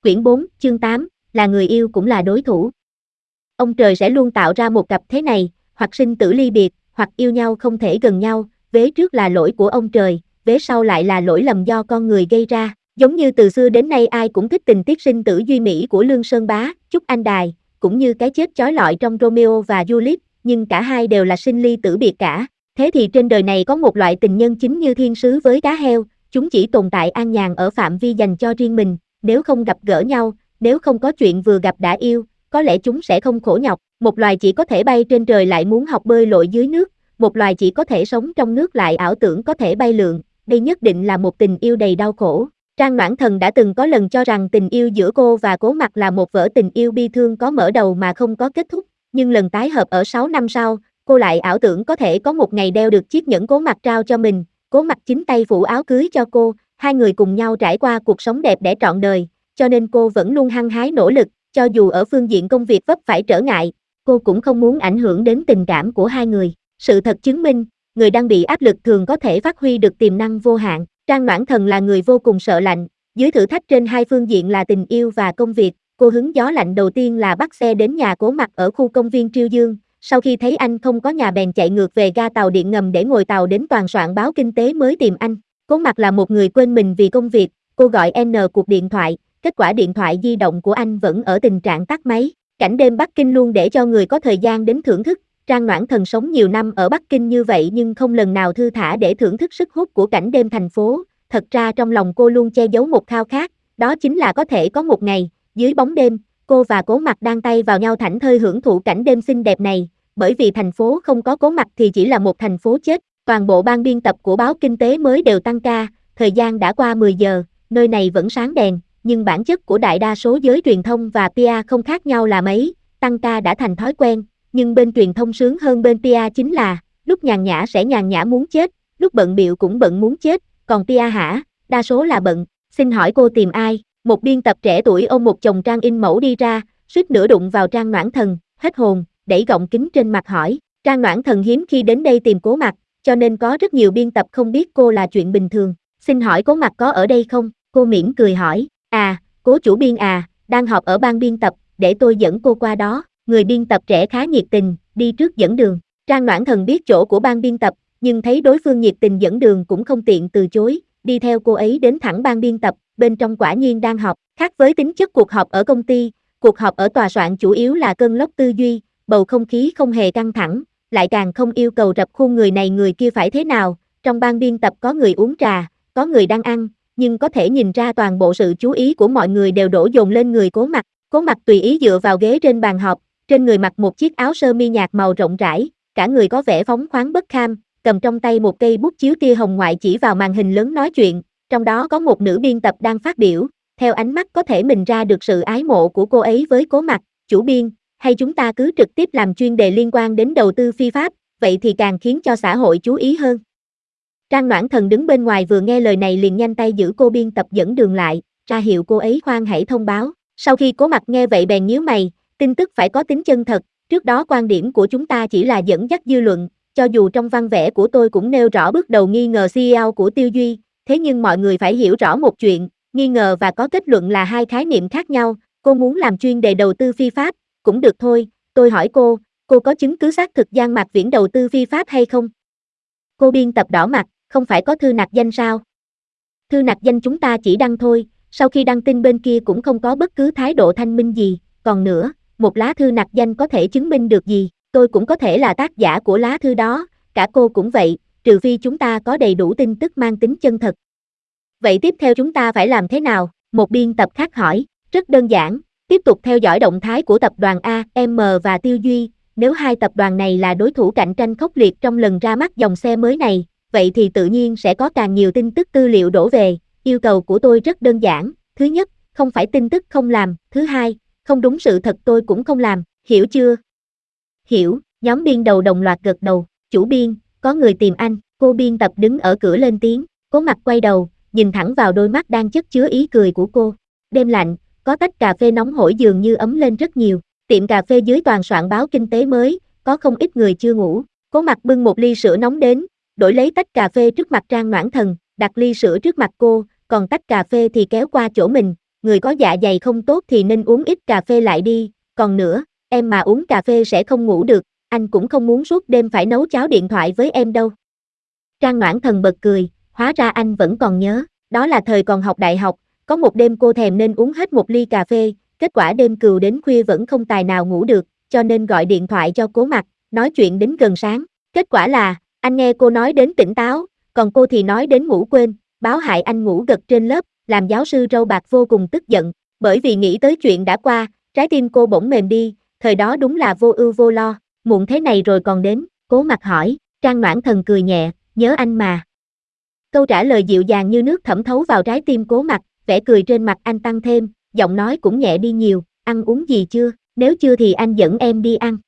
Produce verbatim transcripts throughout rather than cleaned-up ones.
Quyển bốn, chương tám, là người yêu cũng là đối thủ. Ông trời sẽ luôn tạo ra một cặp thế này, hoặc sinh tử ly biệt, hoặc yêu nhau không thể gần nhau, vế trước là lỗi của ông trời, vế sau lại là lỗi lầm do con người gây ra. Giống như từ xưa đến nay ai cũng thích tình tiết sinh tử duy mỹ của Lương Sơn Bá, Trúc Anh Đài, cũng như cái chết chói lọi trong Romeo và Juliet, nhưng cả hai đều là sinh ly tử biệt cả. Thế thì trên đời này có một loại tình nhân chính như thiên sứ với cá heo, chúng chỉ tồn tại an nhàn ở phạm vi dành cho riêng mình, nếu không gặp gỡ nhau, nếu không có chuyện vừa gặp đã yêu, có lẽ chúng sẽ không khổ nhọc. Một loài chỉ có thể bay trên trời lại muốn học bơi lội dưới nước, một loài chỉ có thể sống trong nước lại ảo tưởng có thể bay lượn, đây nhất định là một tình yêu đầy đau khổ. Trang Noãn Thần đã từng có lần cho rằng tình yêu giữa cô và Cố Mặc là một vở tình yêu bi thương có mở đầu mà không có kết thúc, nhưng lần tái hợp ở sáu năm sau, cô lại ảo tưởng có thể có một ngày đeo được chiếc nhẫn Cố Mặc trao cho mình, Cố Mặc chính tay phủ áo cưới cho cô, hai người cùng nhau trải qua cuộc sống đẹp đẽ trọn đời, cho nên cô vẫn luôn hăng hái nỗ lực, cho dù ở phương diện công việc vấp phải trở ngại, cô cũng không muốn ảnh hưởng đến tình cảm của hai người. Sự thật chứng minh, người đang bị áp lực thường có thể phát huy được tiềm năng vô hạn. Trang Noãn Thần là người vô cùng sợ lạnh, dưới thử thách trên hai phương diện là tình yêu và công việc, cô hứng gió lạnh đầu tiên là bắt xe đến nhà Cố Mặc ở khu công viên Triêu Dương, sau khi thấy anh không có nhà bèn chạy ngược về ga tàu điện ngầm để ngồi tàu đến toàn soạn báo kinh tế mới tìm anh. Cố Mặc là một người quên mình vì công việc, cô gọi N cuộc điện thoại, kết quả điện thoại di động của anh vẫn ở tình trạng tắt máy. Cảnh đêm Bắc Kinh luôn để cho người có thời gian đến thưởng thức. Trang Noãn Thần sống nhiều năm ở Bắc Kinh như vậy nhưng không lần nào thư thả để thưởng thức sức hút của cảnh đêm thành phố. Thật ra trong lòng cô luôn che giấu một khao khát, đó chính là có thể có một ngày, dưới bóng đêm, cô và Cố Mặc đang tay vào nhau thảnh thơi hưởng thụ cảnh đêm xinh đẹp này, bởi vì thành phố không có Cố Mặc thì chỉ là một thành phố chết. Toàn bộ ban biên tập của báo kinh tế mới đều tăng ca, thời gian đã qua mười giờ, nơi này vẫn sáng đèn, nhưng bản chất của đại đa số giới truyền thông và pê e không khác nhau là mấy, tăng ca đã thành thói quen, nhưng bên truyền thông sướng hơn bên pê e chính là, lúc nhàn nhã sẽ nhàn nhã muốn chết, lúc bận bịu cũng bận muốn chết, còn pê e hả, đa số là bận. Xin hỏi cô tìm ai? Một biên tập trẻ tuổi ôm một chồng trang in mẫu đi ra, suýt nữa đụng vào Trang Noãn Thần, hết hồn, đẩy gọng kính trên mặt hỏi. Trang Noãn Thần hiếm khi đến đây tìm Cố Mặc, cho nên có rất nhiều biên tập không biết cô là chuyện bình thường. Xin hỏi Cố Mặc có ở đây không? Cô mỉm cười hỏi. À, Cố chủ biên à, đang họp ở ban biên tập, để tôi dẫn cô qua đó. Người biên tập trẻ khá nhiệt tình, đi trước dẫn đường. Trang Noãn Thần biết chỗ của ban biên tập, nhưng thấy đối phương nhiệt tình dẫn đường cũng không tiện từ chối, đi theo cô ấy đến thẳng ban biên tập, bên trong quả nhiên đang họp. Khác với tính chất cuộc họp ở công ty, cuộc họp ở tòa soạn chủ yếu là cơn lốc tư duy, bầu không khí không hề căng thẳng, lại càng không yêu cầu rập khuôn người này người kia phải thế nào. Trong ban biên tập có người uống trà, có người đang ăn, nhưng có thể nhìn ra toàn bộ sự chú ý của mọi người đều đổ dồn lên người Cố Mặc. Cố Mặc tùy ý dựa vào ghế trên bàn họp, trên người mặc một chiếc áo sơ mi nhạt màu rộng rãi, cả người có vẻ phóng khoáng bất kham, cầm trong tay một cây bút chiếu tia hồng ngoại chỉ vào màn hình lớn nói chuyện, trong đó có một nữ biên tập đang phát biểu, theo ánh mắt có thể mình ra được sự ái mộ của cô ấy với Cố Mặc. Chủ biên, hay chúng ta cứ trực tiếp làm chuyên đề liên quan đến đầu tư phi pháp, vậy thì càng khiến cho xã hội chú ý hơn. Trang Noãn Thần đứng bên ngoài vừa nghe lời này liền nhanh tay giữ cô biên tập dẫn đường lại, ra hiệu cô ấy khoan hãy thông báo. Sau khi Cố Mặc nghe vậy bèn nhíu mày, tin tức phải có tính chân thật, trước đó quan điểm của chúng ta chỉ là dẫn dắt dư luận, cho dù trong văn vẽ của tôi cũng nêu rõ bước đầu nghi ngờ xê e ô của Tiêu Duy, thế nhưng mọi người phải hiểu rõ một chuyện, nghi ngờ và có kết luận là hai khái niệm khác nhau. Cô muốn làm chuyên đề đầu tư phi pháp, cũng được thôi, tôi hỏi cô, cô có chứng cứ xác thực Giang Mạc Viễn đầu tư phi pháp hay không? Cô biên tập đỏ mặt, không phải có thư nặc danh sao? Thư nặc danh chúng ta chỉ đăng thôi, sau khi đăng tin bên kia cũng không có bất cứ thái độ thanh minh gì, còn nữa, một lá thư nặc danh có thể chứng minh được gì, tôi cũng có thể là tác giả của lá thư đó, cả cô cũng vậy, trừ phi chúng ta có đầy đủ tin tức mang tính chân thật. Vậy tiếp theo chúng ta phải làm thế nào? Một biên tập khác hỏi. Rất đơn giản, tiếp tục theo dõi động thái của tập đoàn A, M và Tiêu Duy, nếu hai tập đoàn này là đối thủ cạnh tranh khốc liệt trong lần ra mắt dòng xe mới này, vậy thì tự nhiên sẽ có càng nhiều tin tức tư liệu đổ về. Yêu cầu của tôi rất đơn giản, thứ nhất, không phải tin tức không làm, thứ hai, không đúng sự thật tôi cũng không làm, hiểu chưa? Hiểu, nhóm biên đầu đồng loạt gật đầu. Chủ biên, có người tìm anh. Cô biên tập đứng ở cửa lên tiếng. Cố Mặc quay đầu, nhìn thẳng vào đôi mắt đang chất chứa ý cười của cô. Đêm lạnh, có tách cà phê nóng hổi dường như ấm lên rất nhiều. Tiệm cà phê dưới toàn soạn báo kinh tế mới, có không ít người chưa ngủ. Cố Mặc bưng một ly sữa nóng đến, đổi lấy tách cà phê trước mặt Trang Noãn Thần, đặt ly sữa trước mặt cô, còn tách cà phê thì kéo qua chỗ mình, người có dạ dày không tốt thì nên uống ít cà phê lại đi, còn nữa, em mà uống cà phê sẽ không ngủ được, anh cũng không muốn suốt đêm phải nấu cháo điện thoại với em đâu. Trang Noãn Thần bật cười, hóa ra anh vẫn còn nhớ, đó là thời còn học đại học, có một đêm cô thèm nên uống hết một ly cà phê, kết quả đêm cừu đến khuya vẫn không tài nào ngủ được, cho nên gọi điện thoại cho Cố Mặc, nói chuyện đến gần sáng. Kết quả là, anh nghe cô nói đến tỉnh táo, còn cô thì nói đến ngủ quên, báo hại anh ngủ gật trên lớp, làm giáo sư râu bạc vô cùng tức giận, bởi vì nghĩ tới chuyện đã qua, trái tim cô bỗng mềm đi, thời đó đúng là vô ưu vô lo, muộn thế này rồi còn đến, Cố Mặc hỏi, Trang Noãn Thần cười nhẹ, nhớ anh mà. Câu trả lời dịu dàng như nước thẩm thấu vào trái tim Cố Mặc, vẻ cười trên mặt anh tăng thêm, giọng nói cũng nhẹ đi nhiều, ăn uống gì chưa, nếu chưa thì anh dẫn em đi ăn.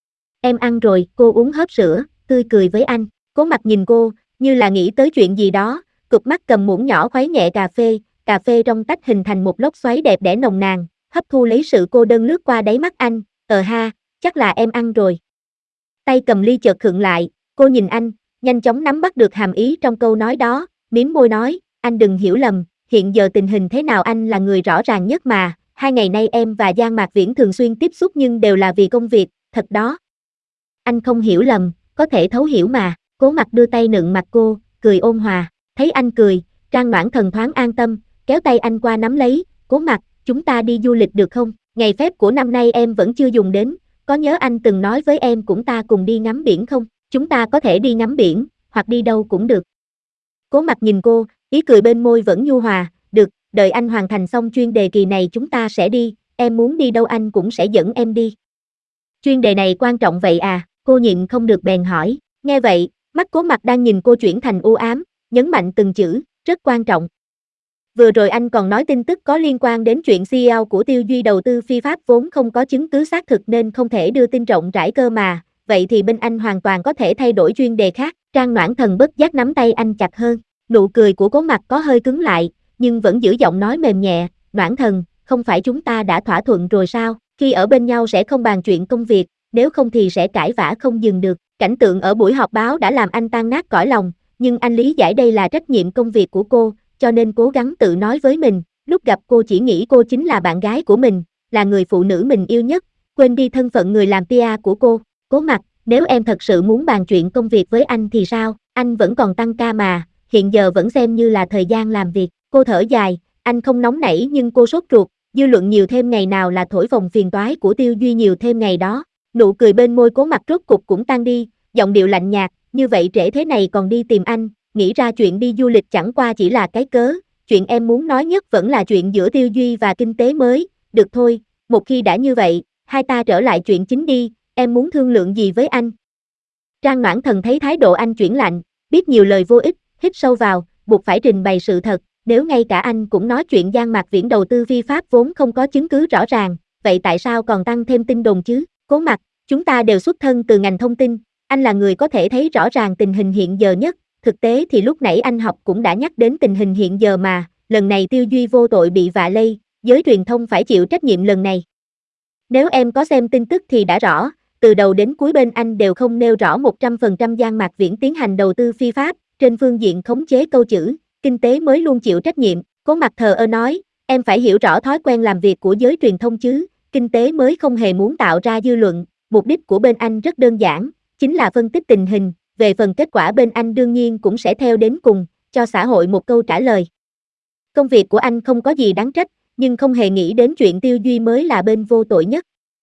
Em ăn rồi, cô uống hớp sữa, tươi cười với anh, Cố Mặc nhìn cô, như là nghĩ tới chuyện gì đó, cụp mắt cầm muỗng nhỏ khuấy nhẹ cà phê, cà phê trong tách hình thành một lốc xoáy đẹp đẽ nồng nàn, hấp thu lấy sự cô đơn lướt qua đáy mắt anh, ờ ha, chắc là em ăn rồi. Tay cầm ly chợt khựng lại, cô nhìn anh, nhanh chóng nắm bắt được hàm ý trong câu nói đó, mím môi nói, anh đừng hiểu lầm, hiện giờ tình hình thế nào anh là người rõ ràng nhất mà, hai ngày nay em và Giang Mạc Viễn thường xuyên tiếp xúc nhưng đều là vì công việc, thật đó. Anh không hiểu lầm, có thể thấu hiểu mà, Cố Mặc đưa tay nựng mặt cô, cười ôn hòa, thấy anh cười, Trang Noãn Thần thoáng an tâm, kéo tay anh qua nắm lấy, Cố Mặc, chúng ta đi du lịch được không, ngày phép của năm nay em vẫn chưa dùng đến, có nhớ anh từng nói với em cũng ta cùng đi ngắm biển không, chúng ta có thể đi ngắm biển, hoặc đi đâu cũng được. Cố Mặc nhìn cô, ý cười bên môi vẫn nhu hòa, được, đợi anh hoàn thành xong chuyên đề kỳ này chúng ta sẽ đi, em muốn đi đâu anh cũng sẽ dẫn em đi. Chuyên đề này quan trọng vậy à, cô nhịn không được bèn hỏi, nghe vậy, mắt Cố Mặc đang nhìn cô chuyển thành u ám, nhấn mạnh từng chữ, rất quan trọng. Vừa rồi anh còn nói tin tức có liên quan đến chuyện xê e ô của Tiêu Duy đầu tư phi pháp vốn không có chứng cứ xác thực nên không thể đưa tin rộng rãi cơ mà, vậy thì bên anh hoàn toàn có thể thay đổi chuyên đề khác, Trang Noãn Thần bất giác nắm tay anh chặt hơn, nụ cười của Cố Mặc có hơi cứng lại, nhưng vẫn giữ giọng nói mềm nhẹ, Noãn Thần, không phải chúng ta đã thỏa thuận rồi sao, khi ở bên nhau sẽ không bàn chuyện công việc, nếu không thì sẽ cãi vã không dừng được, cảnh tượng ở buổi họp báo đã làm anh tan nát cõi lòng, nhưng anh lý giải đây là trách nhiệm công việc của cô, cho nên cố gắng tự nói với mình, lúc gặp cô chỉ nghĩ cô chính là bạn gái của mình, là người phụ nữ mình yêu nhất, quên đi thân phận người làm pê e của cô, Cố Mặc, nếu em thật sự muốn bàn chuyện công việc với anh thì sao, anh vẫn còn tăng ca mà, hiện giờ vẫn xem như là thời gian làm việc, cô thở dài, anh không nóng nảy nhưng cô sốt ruột, dư luận nhiều thêm ngày nào là thổi phồng phiền toái của Tiêu Duy nhiều thêm ngày đó, nụ cười bên môi Cố Mặc rốt cục cũng tan đi, giọng điệu lạnh nhạt, như vậy trễ thế này còn đi tìm anh, nghĩ ra chuyện đi du lịch chẳng qua chỉ là cái cớ, chuyện em muốn nói nhất vẫn là chuyện giữa Tiêu Duy và kinh tế mới, được thôi, một khi đã như vậy, hai ta trở lại chuyện chính đi, em muốn thương lượng gì với anh? Trang Noãn Thần thấy thái độ anh chuyển lạnh, biết nhiều lời vô ích, hít sâu vào, buộc phải trình bày sự thật, nếu ngay cả anh cũng nói chuyện Giang Mạc Viễn đầu tư phi pháp vốn không có chứng cứ rõ ràng, vậy tại sao còn tăng thêm tin đồn chứ? Cố Mặc, chúng ta đều xuất thân từ ngành thông tin, anh là người có thể thấy rõ ràng tình hình hiện giờ nhất, thực tế thì lúc nãy anh học cũng đã nhắc đến tình hình hiện giờ mà, lần này Tiêu Duy vô tội bị vạ lây, giới truyền thông phải chịu trách nhiệm lần này. Nếu em có xem tin tức thì đã rõ, từ đầu đến cuối bên anh đều không nêu rõ một trăm phần trăm Giang Mạc Viễn tiến hành đầu tư phi pháp, trên phương diện khống chế câu chữ, kinh tế mới luôn chịu trách nhiệm, Cố Mặc thờ ơ nói, em phải hiểu rõ thói quen làm việc của giới truyền thông chứ, kinh tế mới không hề muốn tạo ra dư luận, mục đích của bên anh rất đơn giản, chính là phân tích tình hình, về phần kết quả bên anh đương nhiên cũng sẽ theo đến cùng, cho xã hội một câu trả lời. Công việc của anh không có gì đáng trách, nhưng không hề nghĩ đến chuyện Tiêu Duy mới là bên vô tội nhất.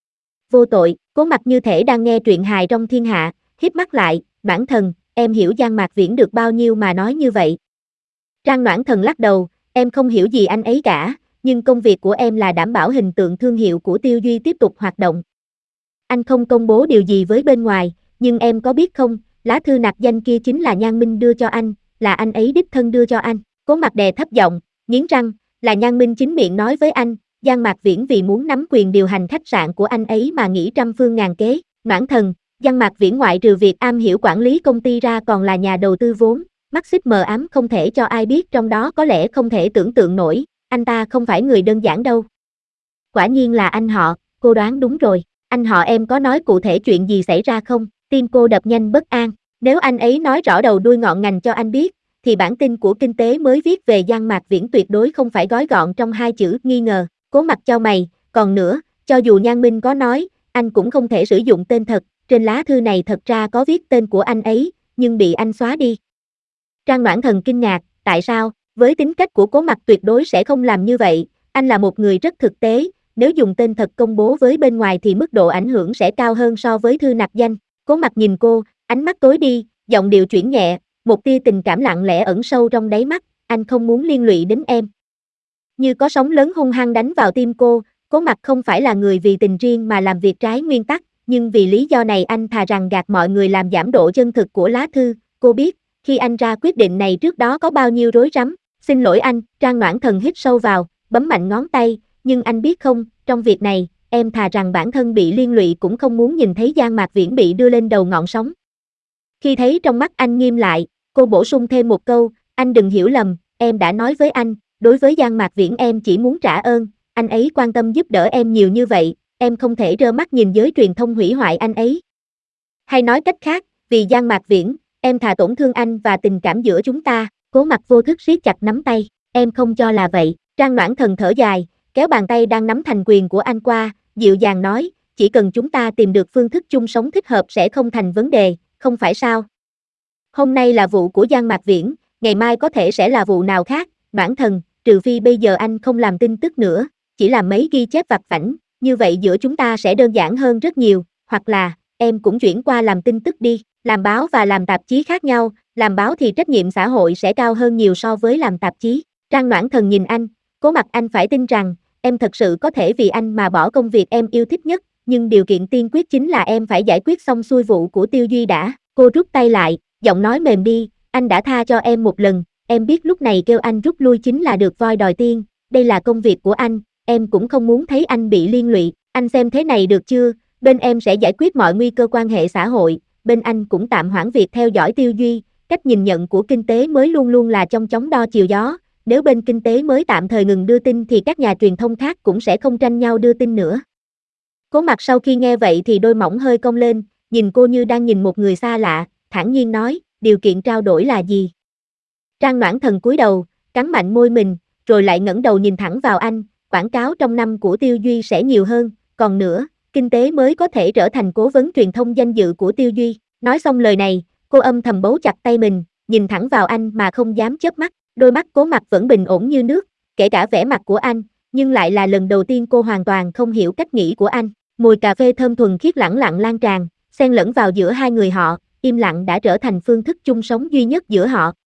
Vô tội, Cố Mặc như thể đang nghe truyện hài trong thiên hạ, híp mắt lại, Noãn Thần, em hiểu Giang Mạc Viễn được bao nhiêu mà nói như vậy. Trang Noãn Thần lắc đầu, em không hiểu gì anh ấy cả, nhưng công việc của em là đảm bảo hình tượng thương hiệu của Tiêu Duy tiếp tục hoạt động. Anh không công bố điều gì với bên ngoài, nhưng em có biết không, lá thư nạc danh kia chính là Nhan Minh đưa cho anh, là anh ấy đích thân đưa cho anh. Cố Mặc đè thấp giọng, nghiến răng, là Nhan Minh chính miệng nói với anh, Giang Mạc Viễn vì muốn nắm quyền điều hành khách sạn của anh ấy mà nghĩ trăm phương ngàn kế. Noãn Thần, Giang Mạc Viễn ngoại trừ việc am hiểu quản lý công ty ra còn là nhà đầu tư vốn, mắt xích mờ ám không thể cho ai biết trong đó có lẽ không thể tưởng tượng nổi, anh ta không phải người đơn giản đâu. Quả nhiên là anh họ, cô đoán đúng rồi, anh họ em có nói cụ thể chuyện gì xảy ra không? Tim cô đập nhanh bất an, nếu anh ấy nói rõ đầu đuôi ngọn ngành cho anh biết, thì bản tin của Kinh tế mới viết về Giang Mạc Viễn tuyệt đối không phải gói gọn trong hai chữ nghi ngờ. Cố Mặc chau mày, còn nữa, cho dù Nhan Minh có nói, anh cũng không thể sử dụng tên thật, trên lá thư này thật ra có viết tên của anh ấy, nhưng bị anh xóa đi. Trang Noãn Thần kinh ngạc, tại sao? Với tính cách của Cố Mặc tuyệt đối sẽ không làm như vậy, anh là một người rất thực tế, nếu dùng tên thật công bố với bên ngoài thì mức độ ảnh hưởng sẽ cao hơn so với thư nặc danh. Cố Mặc nhìn cô, ánh mắt tối đi, giọng điệu chuyển nhẹ, một tia tình cảm lặng lẽ ẩn sâu trong đáy mắt, anh không muốn liên lụy đến em. Như có sóng lớn hung hăng đánh vào tim cô, Cố Mặc không phải là người vì tình riêng mà làm việc trái nguyên tắc, nhưng vì lý do này anh thà rằng gạt mọi người làm giảm độ chân thực của lá thư. Cô biết, khi anh ra quyết định này trước đó có bao nhiêu rối rắm. Xin lỗi anh, Trang Noãn Thần hít sâu vào, bấm mạnh ngón tay, nhưng anh biết không, trong việc này, em thà rằng bản thân bị liên lụy cũng không muốn nhìn thấy Giang Mạc Viễn bị đưa lên đầu ngọn sóng. Khi thấy trong mắt anh nghiêm lại, cô bổ sung thêm một câu, anh đừng hiểu lầm, em đã nói với anh, đối với Giang Mạc Viễn em chỉ muốn trả ơn, anh ấy quan tâm giúp đỡ em nhiều như vậy, em không thể trơ mắt nhìn giới truyền thông hủy hoại anh ấy. Hay nói cách khác, vì Giang Mạc Viễn, em thà tổn thương anh và tình cảm giữa chúng ta. Cố Mặc vô thức siết chặt nắm tay, em không cho là vậy. Trang Noãn Thần thở dài, kéo bàn tay đang nắm thành quyền của anh qua, dịu dàng nói, chỉ cần chúng ta tìm được phương thức chung sống thích hợp sẽ không thành vấn đề, không phải sao? Hôm nay là vụ của Giang Mạc Viễn, ngày mai có thể sẽ là vụ nào khác, Noãn Thần, trừ phi bây giờ anh không làm tin tức nữa, chỉ làm mấy ghi chép vặt vãnh, như vậy giữa chúng ta sẽ đơn giản hơn rất nhiều, hoặc là, em cũng chuyển qua làm tin tức đi, làm báo và làm tạp chí khác nhau, làm báo thì trách nhiệm xã hội sẽ cao hơn nhiều so với làm tạp chí. Trang Noãn Thần nhìn anh, Cố Mặc anh phải tin rằng, em thật sự có thể vì anh mà bỏ công việc em yêu thích nhất, nhưng điều kiện tiên quyết chính là em phải giải quyết xong xuôi vụ của Tiêu Duy đã. Cô rút tay lại, giọng nói mềm đi, anh đã tha cho em một lần, em biết lúc này kêu anh rút lui chính là được voi đòi tiên, đây là công việc của anh, em cũng không muốn thấy anh bị liên lụy, anh xem thế này được chưa, bên em sẽ giải quyết mọi nguy cơ quan hệ xã hội, bên anh cũng tạm hoãn việc theo dõi Tiêu Duy, cách nhìn nhận của kinh tế mới luôn luôn là trong chóng đo chiều gió, nếu bên kinh tế mới tạm thời ngừng đưa tin thì các nhà truyền thông khác cũng sẽ không tranh nhau đưa tin nữa. Cố Mặc sau khi nghe vậy thì đôi mỏng hơi cong lên, nhìn cô như đang nhìn một người xa lạ, thản nhiên nói, điều kiện trao đổi là gì? Trang Noãn Thần cúi đầu, cắn mạnh môi mình, rồi lại ngẩng đầu nhìn thẳng vào anh, quảng cáo trong năm của Tiêu Duy sẽ nhiều hơn, còn nữa, kinh tế mới có thể trở thành cố vấn truyền thông danh dự của Tiêu Duy. Nói xong lời này, cô âm thầm bấu chặt tay mình, nhìn thẳng vào anh mà không dám chớp mắt, đôi mắt Cố Mặc vẫn bình ổn như nước, kể cả vẻ mặt của anh, nhưng lại là lần đầu tiên cô hoàn toàn không hiểu cách nghĩ của anh. Mùi cà phê thơm thuần khiết lẳng lặng lan tràn, xen lẫn vào giữa hai người họ, im lặng đã trở thành phương thức chung sống duy nhất giữa họ.